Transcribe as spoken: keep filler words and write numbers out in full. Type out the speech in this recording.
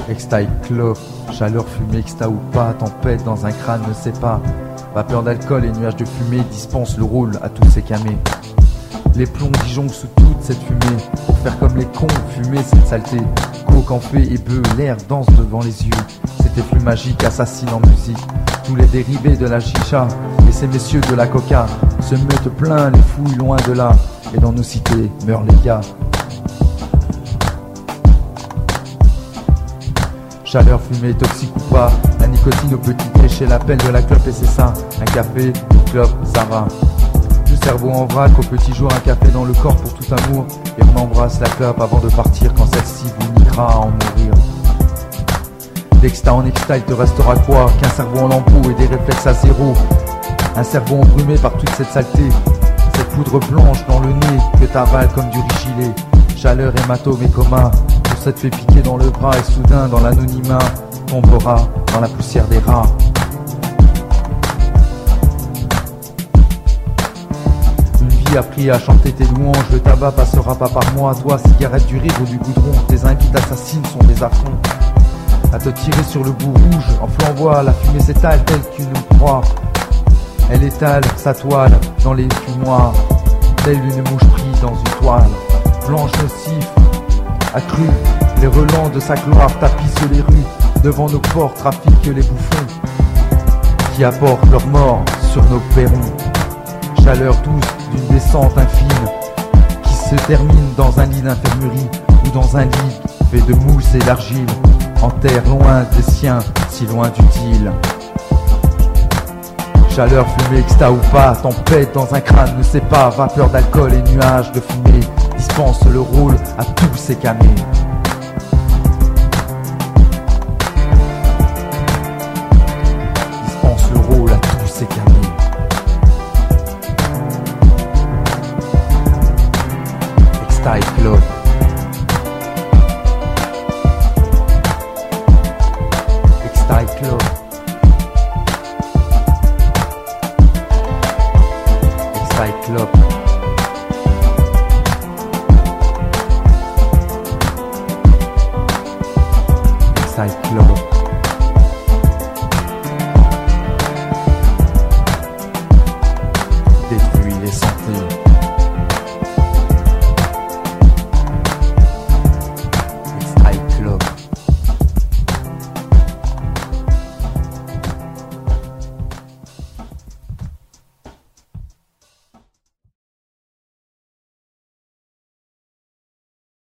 Extile clope, chaleur, fumée, exta ou pas, tempête dans un crâne, ne sait pas. Vapeur d'alcool et nuages de fumée dispensent le rôle à tous ces camés. Les plombs disjonctent sous toute cette fumée, pour faire comme les cons, fumer cette saleté. Coke en fait et bœuf, l'air danse devant les yeux. C'était plus magique, assassine en musique. Tous les dérivés de la chicha et ces messieurs de la coca se mettent plein les fouilles loin de là. Et dans nos cités meurent les gars. Chaleur, fumée, toxique ou pas, la nicotine au petit déchet, l'appel de la clope et c'est ça. Un café, une clope, ça va. Le cerveau en vrac, au petit jour, un café dans le corps pour tout amour. Et on embrasse la clope avant de partir quand celle-ci vous niquera à en mourir. D'exta en extile te restera quoi? Qu'un cerveau en lambeau et des réflexes à zéro. Un cerveau embrumé par toute cette saleté. Cette poudre blanche dans le nez que t'avales comme du riz gilet. Chaleur, hématome et coma. Ça te fait piquer dans le bras et soudain dans l'anonymat tombera dans la poussière des rats. Une vie appris à chanter tes louanges, le tabac passera pas par moi. Toi, cigarette du rire ou du goudron, tes invites assassines sont des affronts. À te tirer sur le bout rouge, en flamboie, la fumée s'étale telle qu'une proie. Elle étale sa toile dans les fumoirs, telle une mouche prise dans une toile. Blanche nocif, accru, les relents de sa gloire tapissent les rues. Devant nos ports trafiquent les bouffons qui apportent leur mort sur nos perrons. Chaleur douce d'une descente infime qui se termine dans un lit d'infirmerie ou dans un lit fait de mousse et d'argile, en terre loin des siens, si loin d'utile. Chaleur, fumée, exta ou pas, tempête dans un crâne, ne sait pas. Vapeur d'alcool et nuages de fumée dispense le rôle à tous ces camés. Dispense le rôle à tous ces camés. Extile Club. Extile Club. Extile Club. Club.